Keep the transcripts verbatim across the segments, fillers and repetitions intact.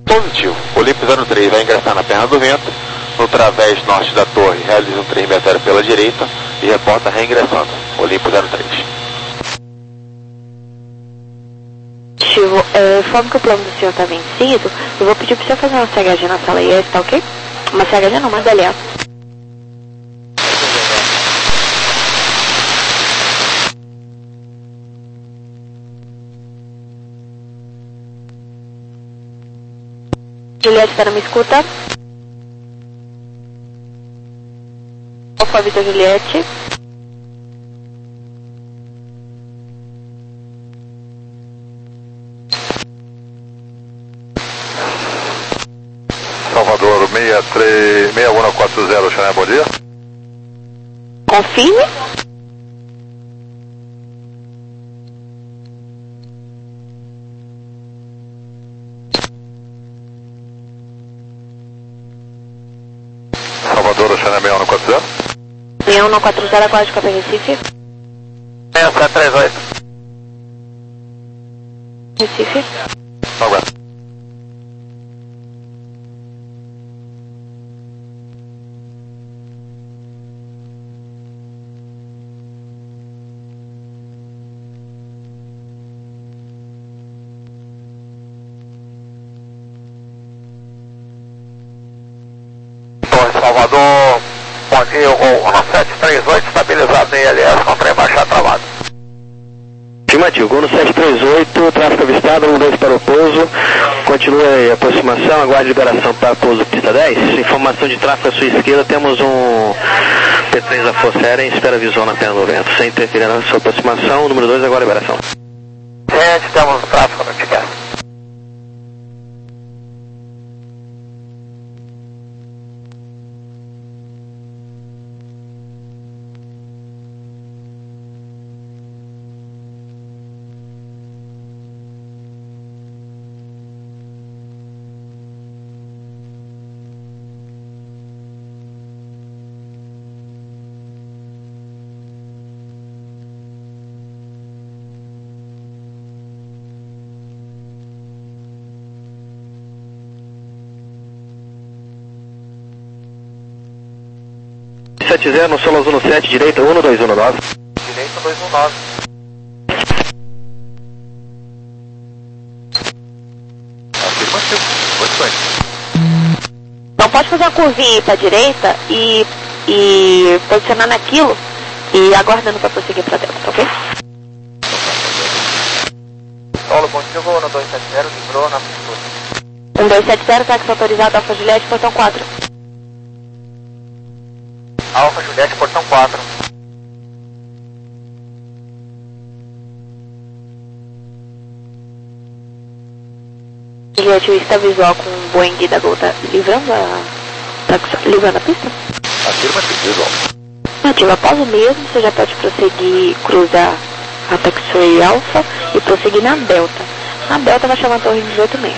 Positivo. Olimpo zero três vai ingressar na perna do vento, no través norte da torre, realiza um três sessenta e zero pela direita e reporta reingressando. Olimpo zero três. Positivo. É, forma que o plano do senhor está vencido, eu vou pedir para o senhor fazer uma C H G na sala I S, tá ok? Uma C H G não, uma D L A. Juliette, para me escuta. Alfa Vitor Juliette. Salvador seis três seis um quatro zero, Chanel, bom dia. Confirme. Salvador, Chanel seis um quatro zero. seis um quatro zero, aguarde Café Recife. seis sete três oito. Recife. Aguardo. Salvador, Pontinho com sete três oito, estabilizado em L S, com trem baixar travado. Afirmativo, Gol no sete três oito, tráfego avistado, um dois para o pouso, continua aí a aproximação, aguarde liberação para pouso pista dez, informação de tráfego à sua esquerda, temos um P três da Força Aérea em espera visual na perna do vento, sem interferir na sua aproximação, número dois, agora liberação. Gente, temos tráfego no Ticas. sete zero, no solo azul sete, direita, um dois um nove. Direita dois um nove. Afirmativo, muito bem. Não pode fazer uma curvinha aí para a direita e, e posicionar naquilo e aguardando para prosseguir para dentro, tá ok? Solo, bom dia, vou no dois sete zero, livrou na pintura. um dois sete zero, táxi autorizado, Alfa Juliette, portão quatro. Alfa Juliette, portão quatro. Juliette, o está visual com o Boeing da Gol tá livrando a, tá livrando a pista? Afirmativo, visual. Nativa, após o mesmo, você já pode prosseguir, cruzar a Taxiway Alpha e prosseguir na Delta. Na Delta vai chamar a torre dezoito seis.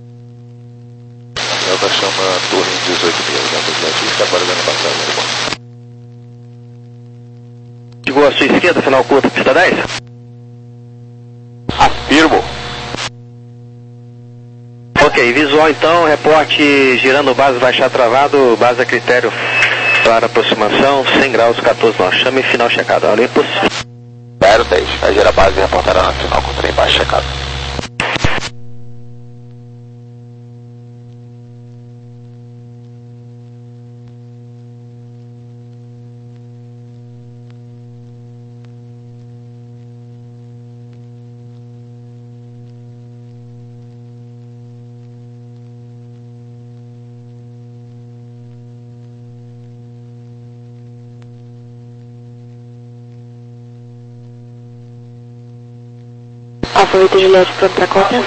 A Delta chama a torre dezoito seis, né? Porque está agora dando passagem, bom. Chegou à sua esquerda, final curta, pista dez? Afirmo. Ok, visual então, reporte girando base, baixar travado, base a critério para aproximação, cem graus, quatorze nós. Chame final checado, Olympus. zero dez, vai gerar base e reportará na final com trem baixo checado. Alfa Vitor Juliette, pronto para conta.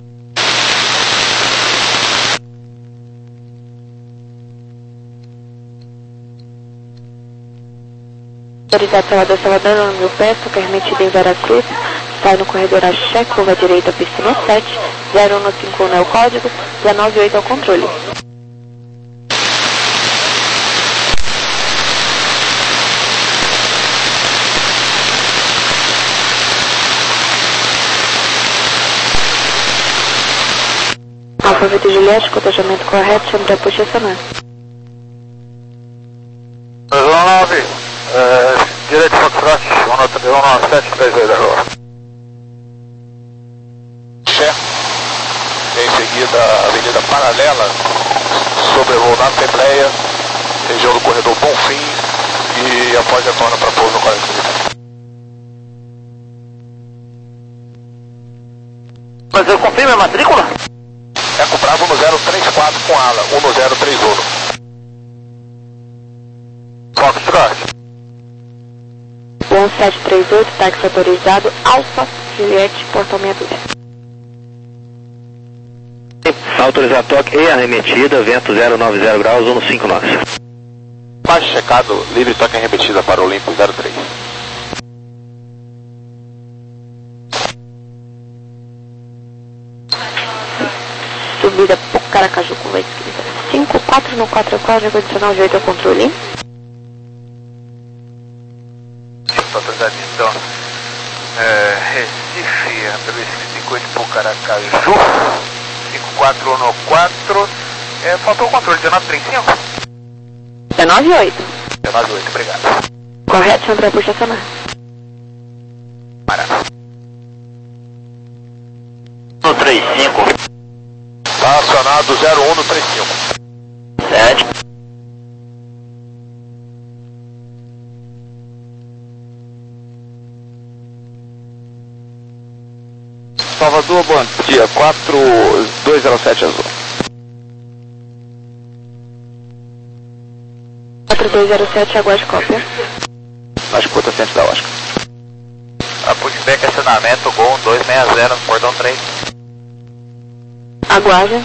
Autoridade Salvador, Salvador, no meu pé, sou permitido em Veracruz, sai no corredor Axé, curva à direita, pista no sete, zero um cinco um é o código, dezenove oito é o controle. Alfa Vitor Juliette, cotejamento correto, chame para puxa acionar. nove, é, direito Foxtrot, um sete três oito agora. Che, em seguida a avenida paralela, sobrevoo na Assembleia, região do corredor Bonfim, e após retorna para pouso no quarenta e três. Mas eu confirmo a matrícula? Eco Bravo no zero três quatro com ala, um no zero três um. Foxtrot. um sete três oito, táxi autorizado, Alfa Juliette, portamento dez. Autorizado toque e arremetida, vento zero nove zero graus, um no cinco nós. Baixo checado, livre toque arremetida para Olimpo zero três. Subida Pucaracaju com vai escrita. cinco quatro no quatro quatro, condicional de oito ao controle. Autorizado então. É, Recife, pelo cinquenta e oito Pucaracaju. cinco quatro um no quatro. É, faltou o controle, dezenove trinta e cinco? dezenove oito. dezenove oito, obrigado. Correto, chame para puxa acionar. Maravilha. No trinta e cinco. Está acionado zero um no trinta e cinco. sete. Salvador, bom dia, quatro dois zero sete azul. quatro dois zero sete, aguarde cópia. Na escuta ciente da Oscar. A Putback acionamento, Gol dois seis zero, cordão três. Aguarde.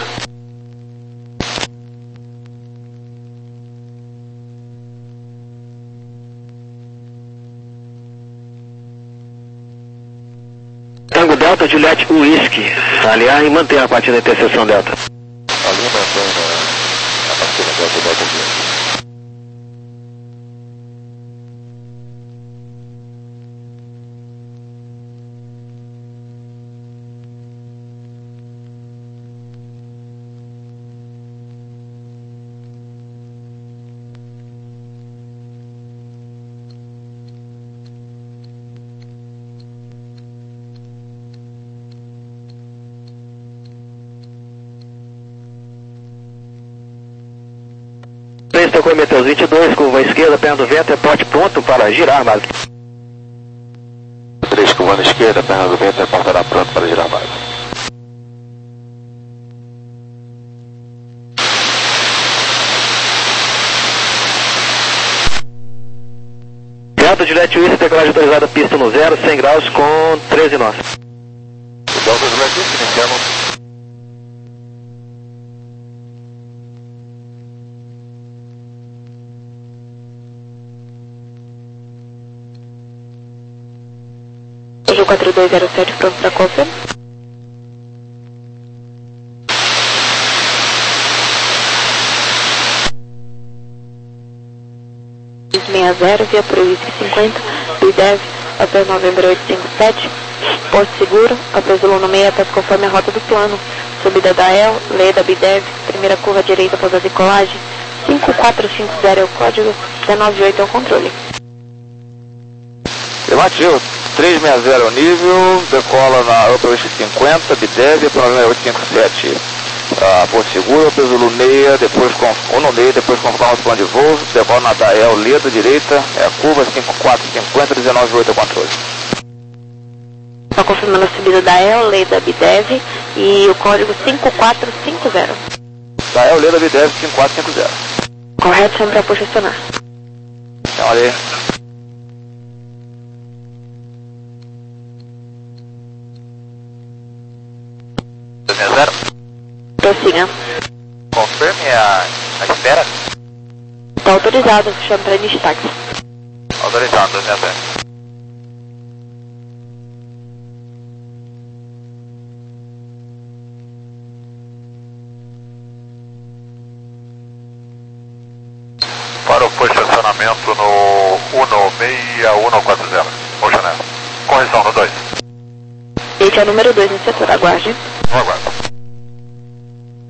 Tango Delta, Juliette Whisky. Aliar e manter a partir da interseção Delta. Ali mantém a partir da Delta Delta Juliette. três tocou em Meteus vinte e dois, curva à esquerda, perna do vento, reporte pronto para girar, base. três curva na esquerda, perna do vento, reportará pronto para girar base. Delta Juliette Whisky, decolagem autorizada, pista no zero, cem graus com treze nós. Delta Juliette Whisky, iniciamos. quatro dois zero sete, pronto para cópia. seis zero, via por Whisky cinquenta, B D E V, após novembro oito cinco sete, Porto Seguro, após o Luno seis, após conforme a rota do plano, subida da E L, lei da B D E V, primeira curva direita após a decolagem, cinco quatro cinco zero é o código, dezenove oito é o controle. Afirmativo, três seis zero é o nível, decola na Upper Whisky cinquenta, B D E V, problema oito cinco sete. Uh, Porto Seguro, peso Luneia, depois com o Luneia, depois conforma o plano de voo, decola na da E L, Leda, direita, é a curva cinco quatro cinco zero, dezenove oito é o controle. Está confirmando a subida da E L, lei da B D E V e o código cinco quatro cinco zero. Da E L, Leda, B D E V, cinco quatro cinco zero. Correto, chame para posicionar. Então, ali. zero. Prossiga. Confirme a, a espera. Está autorizado, chame para início táxi. Autorizado, dois zero. Para o posicionamento no um seis um quatro zero. Ô, Janela. Correção no dois. Este é o número dois no setor, aguarde. Não aguardo.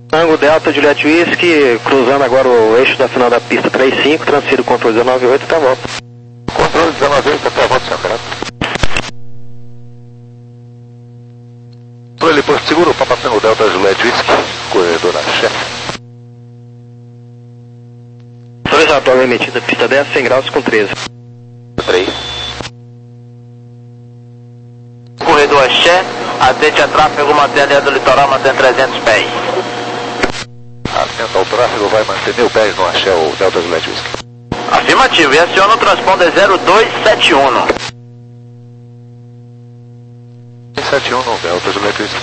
Tango Delta Juliette Whisky, cruzando agora o eixo da final da pista três cinco, transfiro o controle dezenove oito até a volta. Controle dezenove oito até a volta, senhor Grato. Controle Porto Seguro, Papa Tango Delta Juliette Whisky, corredor Axé. Dois atual emitida, pista dez, cem graus com treze. três. Corredor Axé, atente a tráfego, mantém a linha do litoral, mantém trezentos pés. Atento ao tráfego, vai manter mil pés no Axé, o Delta Juliette Whisky. Afirmativo, e aciona o transponder zero dois sete um. sete um no Delta Juliette Whisky.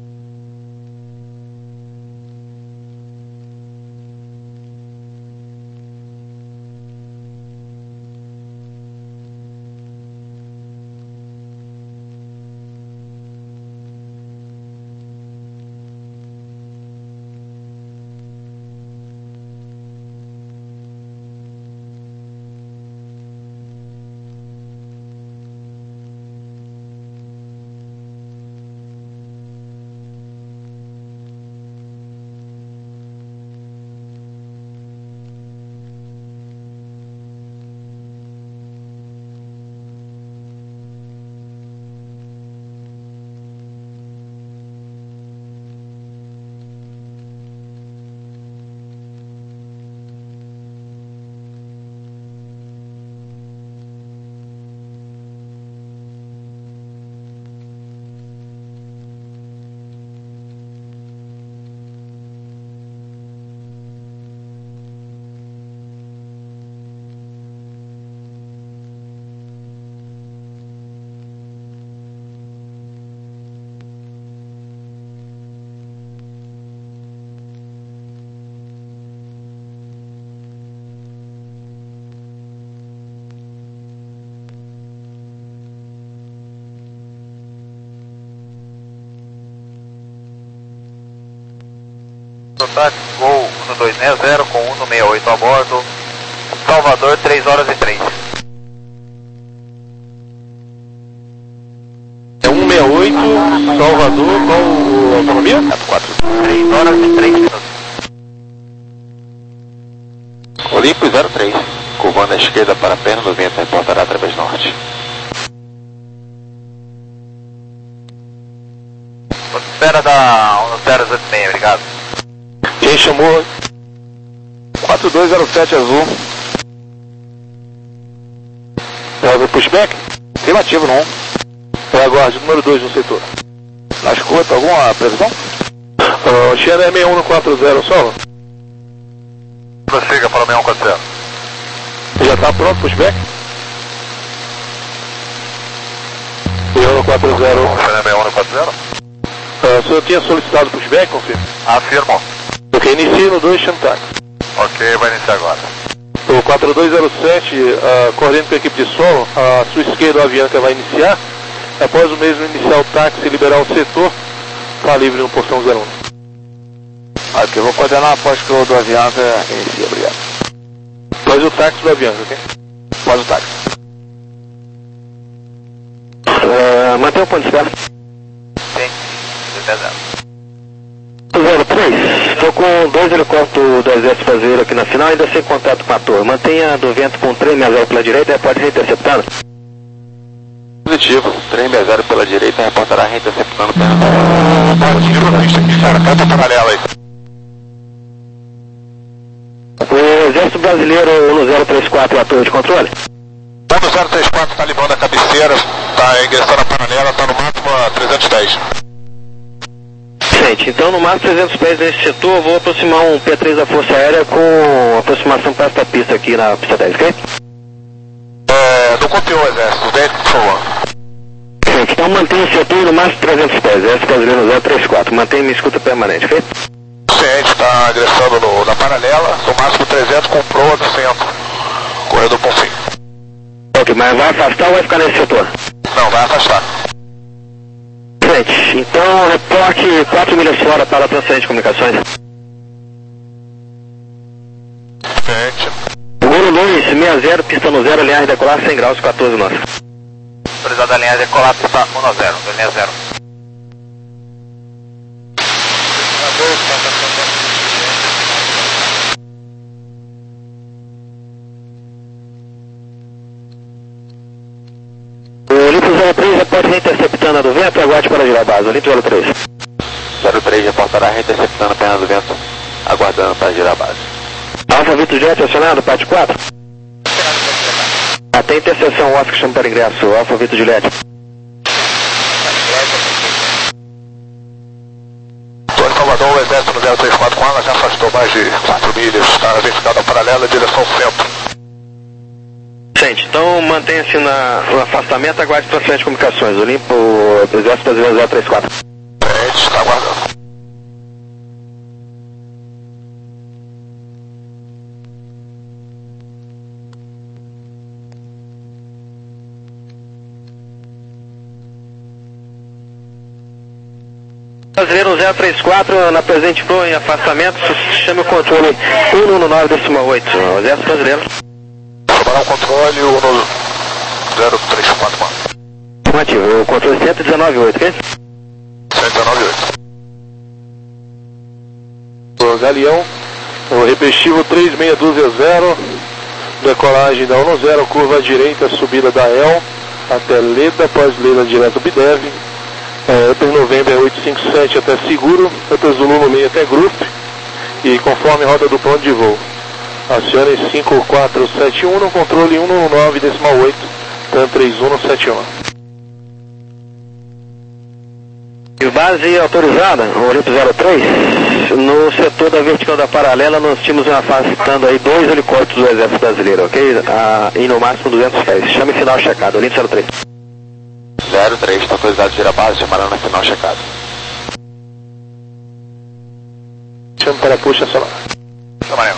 Táxi Gol um dois seis zero com um seis oito a bordo, Salvador, três horas e três. É um seis oito, Salvador, qual a autonomia? quatro. três horas e três minutos. Olímpio zero três, curvando à esquerda para a perna do vento, reportará através norte. Espera da um zero zero seis, obrigado. Quem chamou? quatro dois zero sete azul. Pega o pushback? Afirmativo, não. Pega a guarda número dois no setor. Na escuta, alguma previsão? Uh, Xena é seis um quatro zero, solo. Prossiga para o seis um quatro zero. Já está pronto, pushback? seis um quatro zero. Xena seis um quatro zero. Uh, o senhor tinha solicitado pushback, confirma? Afirmo. Ok, inicie no dois Chantac. Ok, vai iniciar agora. O quatro dois zero sete, uh, correndo com a equipe de solo, a sua esquerda, o Avianca vai iniciar. Após o mesmo iniciar o táxi e liberar o setor, está livre no portão zero um. Ok, eu vou coordenar após que o do Avianca inicia, obrigado. Após o táxi do Avianca, ok? Após o táxi. Uh, mantém o ponto de espera. Sim, zero três, estou com dois helicópteros do Exército Brasileiro aqui na final, ainda sem contato com a torre. Mantenha do vento com três seis zero pela direita e pode ser interceptado. Positivo, três seis zero pela direita, reportará reinterceptando perna. Positivo, pista aqui, cara, canta paralela aí. O Exército Brasileiro um zero três quatro, a torre de controle. um zero três quatro está livrando a cabeceira, está ingressando a paralela, está no máximo a trezentos e dez. Gente, então no máximo trezentos pés nesse setor, eu vou aproximar um P três da Força Aérea com aproximação para esta pista aqui na pista dez, ok? É, não copiou o Exército, dez, por favor. Gente, então mantenha o setor no máximo trezentos pés, Exército Brasileiro um zero três quatro, mantenha minha escuta permanente, ok? Ciente, está ingressando no, na paralela, no máximo trezentos com proa do centro, corredor por fim. Ok, mas vai afastar ou vai ficar nesse setor? Não, vai afastar. Gente, então reporte quatro milhas fora para a transferência de comunicações. Ciente. Golo dois seis zero, pista no zero, linhagem decolar cem graus, quatorze nós. autorizada a linha decolar, pista um zero, linha zero. Olimpo zero três, reporte reinterceptando a do vento, aguarde para girar a base. Olimpo zero três. zero três reportará reinterceptando a perna do vento, aguardando para girar a base. Alfa Vitor Jet acionado, parte quatro. Até interseção, Oscar chama para ingresso, Alfa Vitor Juliette. Torre Salvador, o exército no zero três quatro com ela já afastou mais de quatro milhas, está na verticada paralela, direção centro. Gente, então mantenha-se na, no afastamento, aguarde transferência de comunicações. Olimpo, exército brasileiro zero três quatro. A gente está aguardando. Brasileiro zero três quatro, na presente flow em afastamento, chame o controle um um nove décimo oito, exército brasileiro. Tomará o controle o zero três quatro quatro. Ativo, o controle cento e dezenove oito, ok? cento e dezenove oito. O Galeão, o repetitivo três seis dois zero, decolagem da um zero, curva à direita, subida da E L até Leda, pós-Leda direto Bidev. É, Upper November oito cinco sete até Seguro, Upper Zulu no meio até Group, e conforme roda do plano de voo. Acione cinco quatro sete um no controle um um nove décimo oito, TAM três um sete um. Base autorizada, Olimpo zero três, no setor da vertical da paralela nós tínhamos afastando aí dois helicópteros do exército brasileiro, ok? Ah, e no máximo duzentos pés. Chame final checado, Olimpo zero três. zero três, está autorizado de girar a base, chamarão na final checado. Chame para puxa solar. Chamaremos.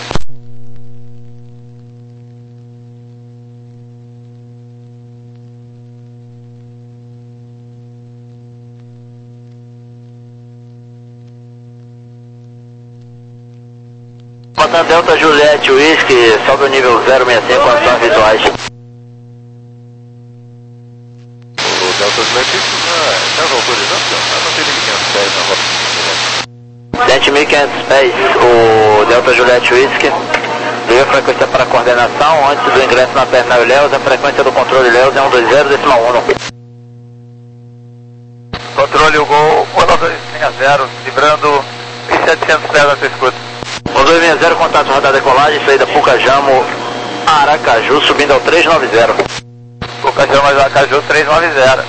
Comandante Delta Juliette Whisky, sobe o nível zero seis cinco, condições visuais. O Delta Juliette já está autorizando, não tem mil e quinhentos pés na rota. Dente mil e quinhentos pés, o Delta Juliette Whisky. Liga a frequência para coordenação, antes do ingresso na terminal Ilhéus, a frequência do controle Ilhéus é um dois zero décimo um. Controle o gol, Gol dois seis zero, librando mil e setecentos pés na sua escuta. O dois seis zero, contato rodar decolagem, saída Pucajamo, Aracaju, subindo ao três nove zero. Pucajamo, Aracaju, três nove zero.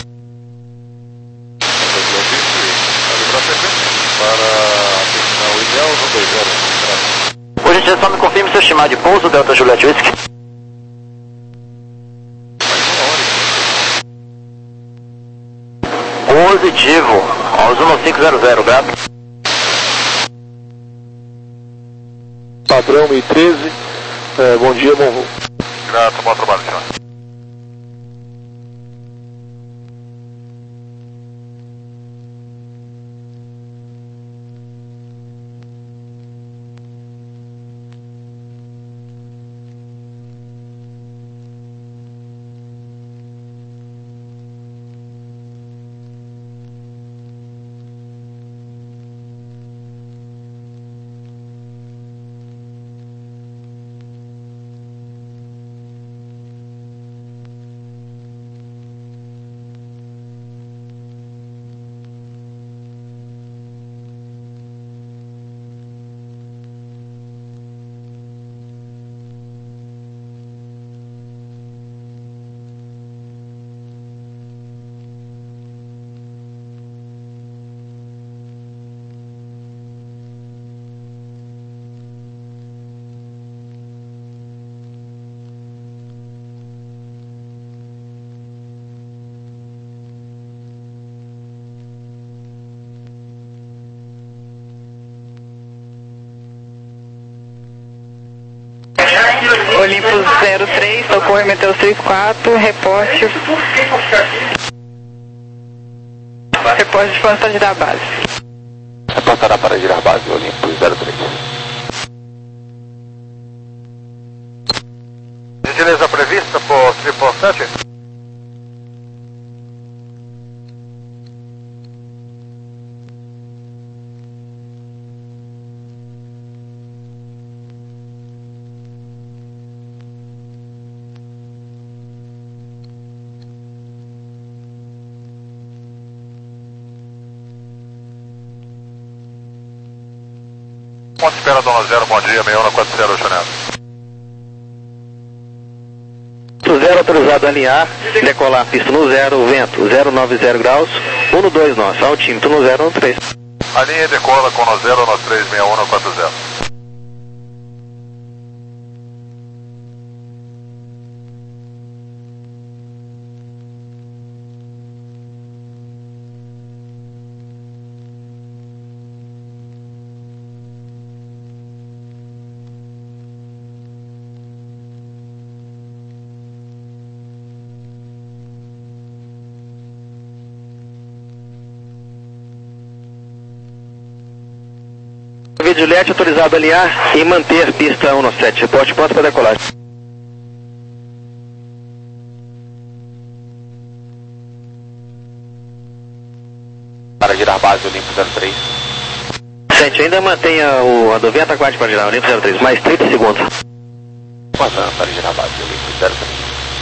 Por gentileza, só me confirme seu estimado de pouso, Delta Juliette Whisky. Positivo, aos um cinco zero zero, grato. Padrão mil e treze, é, bom dia, bom voo. Grato, bom trabalho, senhor. Olimpo zero três, socorro Meteus três quatro, reporte. Reporte de passagem da base. Reportará para girar base, Olimpo zero três. Gentileza prevista por tripulação. Ponto de espera, Dona Zero, bom dia, meia um quatro zero, Chanel. Zero autorizado a alinhar, decolar pista no zero, vento zero nove zero graus, um no dois nós, altímetro no zero, no três. Alinha e decola com no zero, no três seis um, quatro zero. David Juliette autorizado a alinhar e manter pista um no sete, reporte pronto para decolagem. Para girar base Olimpo zero três. Sente, ainda mantenha o, a do vento, aguarde para girar Olimpo zero três, mais trinta segundos. Passando para girar base Olimpo zero três.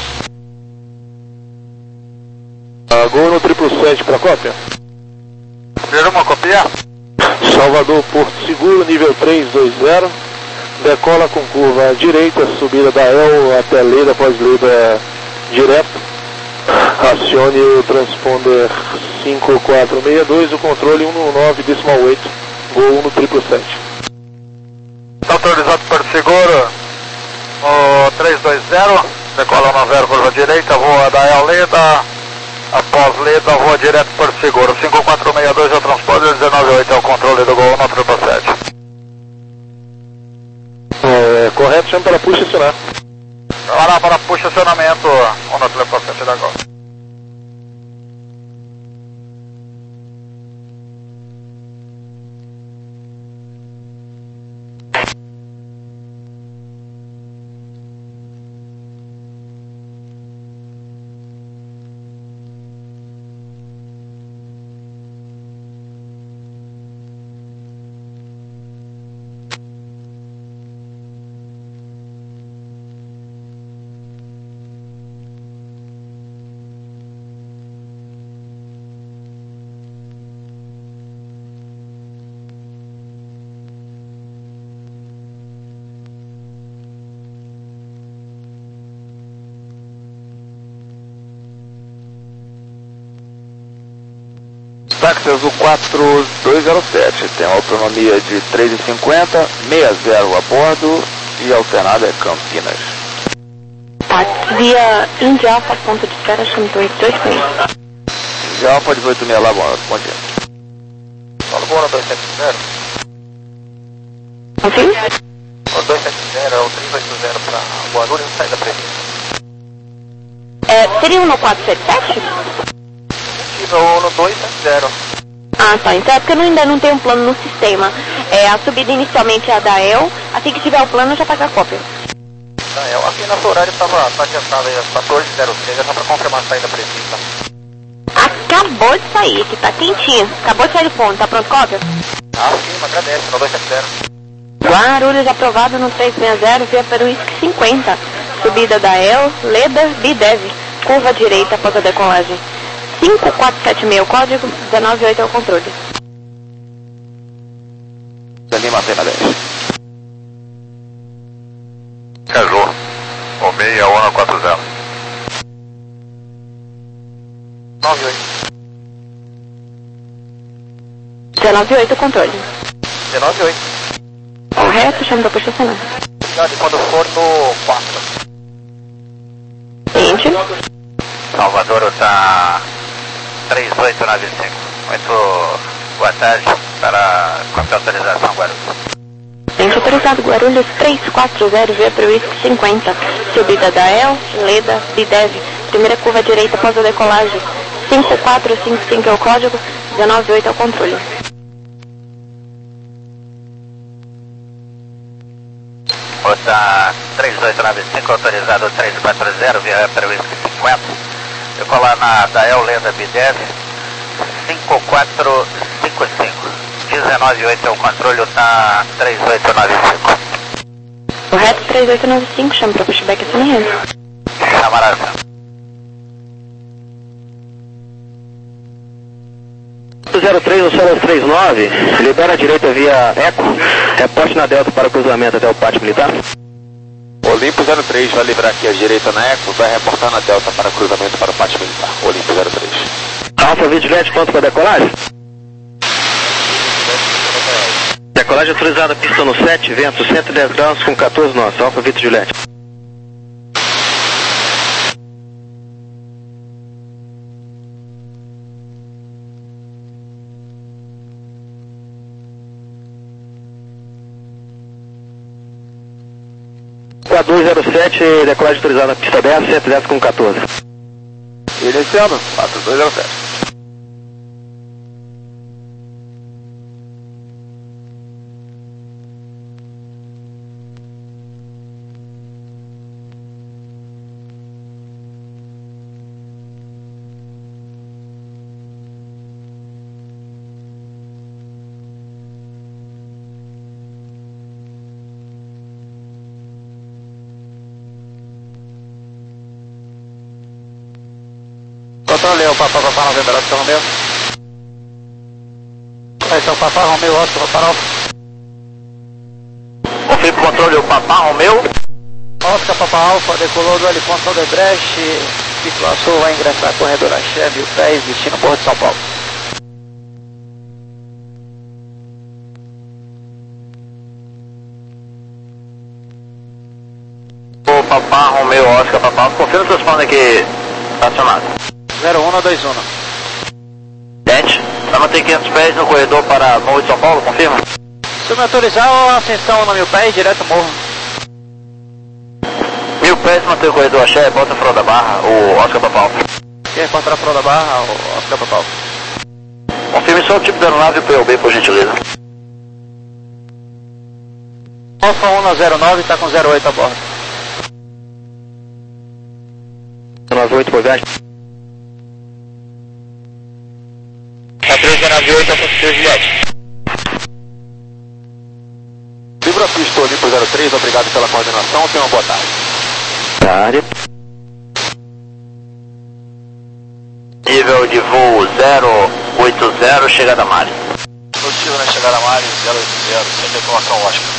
Uh, gol no triplo sete para cópia. Primeiro uma copia. Salvador Porto Seguro, nível três dois zero. Decola com curva à direita, subida da El até Leda, após Leda direto. Acione o transponder cinco quatro seis dois, o controle um nove decimal oito. Gol um no triplo sete. Autorizado por seguro, o três dois zero, decola no zero, curva direita, voa da El Leda, após Leda, voa direto por seguro, cinco quatro seis dois é o transponder, dezenove oito é o controle do gol no triplo sete. É, correto, chama para puxa acionar. Vai lá para puxa acionamento, o no triplo sete da gol. Táxi Azul quatro dois zero sete, tem autonomia de três e cinquenta, sessenta a bordo e alternada é Campinas. Táxi via Indy Alpha, ponto de espera, chama oito dois seis. Indy Alpha de oito seis lá, bom, bom dia. Fala, boa, dois sete zero. Confio? O dois sete zero é o três oito zero para Guarulhos, sai da prevista. É, seria um no quatro sete sete? Ou no dois sete zero. Ah, tá. Então é porque eu ainda não tenho um plano no sistema. É, a subida inicialmente é a da El. Assim que tiver o plano, já faz a cópia. Tá, é, aqui nosso horário estava tá adiantado aí às quatorze e zero seis, é só para confirmar a saída prevista. Acabou de sair, que tá quentinho. Acabou de sair do forno. Tá pronto, cópia? Ah, sim, agradece, no dois sete zero. Guarulhos aprovado no três seis zero via Peruísque cinquenta. Subida da El, Leda, Bidev. Curva direita após a decolagem. cinco quatro sete seis o código, dezenove oito é o controle. Ali mantém na dez. Caju, o seis um quatro zero. nove oito. dezenove oito o controle. dezenove oito. Correto, chama da puxa acionar. E quando for no quatro. Seguinte. Salvador está três oito nove cinco. Muito boa tarde para qualquer autorização, Guarulhos. Gente autorizado, Guarulhos três quatro zero via Peruísque cinquenta. Subida da El, Leda, Bidev. Primeira curva direita após a decolagem. cinco quatro cinco cinco é o código, dezenove oito é o controle. Outra três oito nove cinco, autorizado três quatro zero via Peruísque cinquenta. Decolar na da El, Leda, Bidev. cinco quatro cinco cinco. dezenove oito é o controle, está três oito nove cinco. Correto, três oito nove cinco, chama para pushback acionamento. Chamarada. zero três no Solos trinta e nove, libera a direita via Eco, reporte na Delta para o cruzamento até o pátio militar. Olimpo zero três vai liberar aqui a direita na Eco, vai reportar na Delta para cruzamento para o pátio militar. Olimpo zero três. Alfa Vigilante, ponto para decolagem. Decolagem autorizada, pista no sete, vento cento e dez graus com quatorze nós. Alfa Vitor Juliette. quatro dois zero sete, decolagem autorizada, pista dez, cento e dez com quatorze. Iniciando, quatro dois zero sete. Controle o Papa Papa Novembro, Oscar Romeu. Correção Papa Romeu, Oscar Papa Alfa. Confirme controle o Papa Romeu. Oscar Papa Alfa, decolou do Heliponto Odebrecht, ciclo Sul vai ingressar corredor Axé, mil pés, destino Porto de São Paulo. O Papa Romeu, Oscar Papa Alfa, confirme os seus planos aqui estacionados. zero um dois um. Gente, vai manter quinhentos pés no corredor para Morro de São Paulo, confirma? Se me autorizar, a ascensão no mil pés, direto morro. Mil pés, manter o corredor Axé, bota a da barra, o Oscar Papal. Quer encontrar a da barra, o Oscar Papal. Confirme só o tipo da aeronave e o P O B, por gentileza. Alfa um zero nove, está com zero oito a bordo. nove oito por viagem. três nove oito, a posição Juliette. Libra a pista, Olimpo zero três, obrigado pela coordenação, tenha uma boa tarde. Tarde. Nível de voo zero oito zero, chegada a Mari. Positivo na chegada a Mari, zero oito zero, sem declaração Oscar.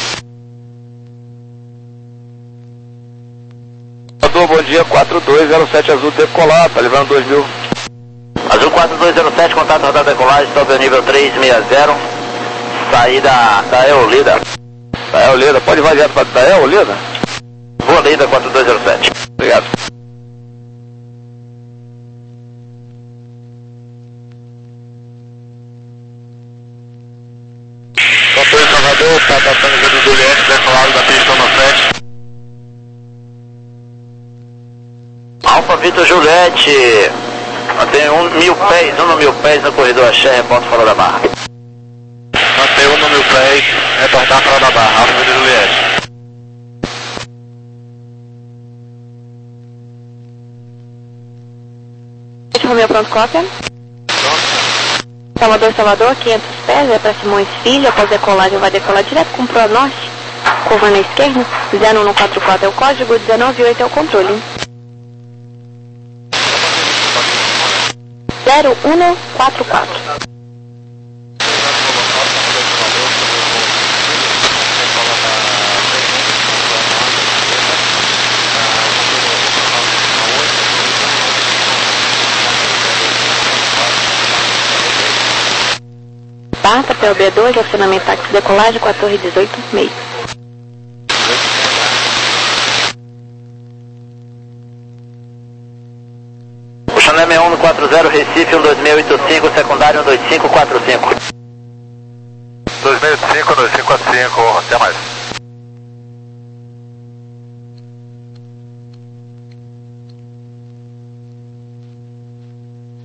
Bom dia, quatro dois zero sete Azul decolar, tá levando dois mil. Azul quatro dois zero sete, contato rodada decolagem, stop ao nível três seis zero, saída da Eolida. Da Eolida, pode ir direto para da Eolida? Vou ali da quatro dois zero sete. Obrigado. Controle Salvador, tá tratando do Juliette, decolado da pista no sete. Alfa Vitor Juliette, mantém um mil pés, um no mil pés no corredor Axé, reporta fora da barra. Mantém um no mil pés, reportar fora da barra, Alfa Vitor Juliette. Romeu, pronto, cópia. Salvador, Salvador, quinhentos pés, é para Simões Filho, após decolagem vai decolar direto com o Pro Norte, curva na esquerda, zero um quatro quatro é o código, dezenove oito é o controle. zero um quatro quatro. Barta, P O B dois, acionamento táxi decolagem com a torre dezoito meio. Chanel seis um quatro zero, Recife um dois seis oito cinco, secundário um dois cinco quatro cinco. dois seis oito cinco, dois cinco quatro cinco, até mais.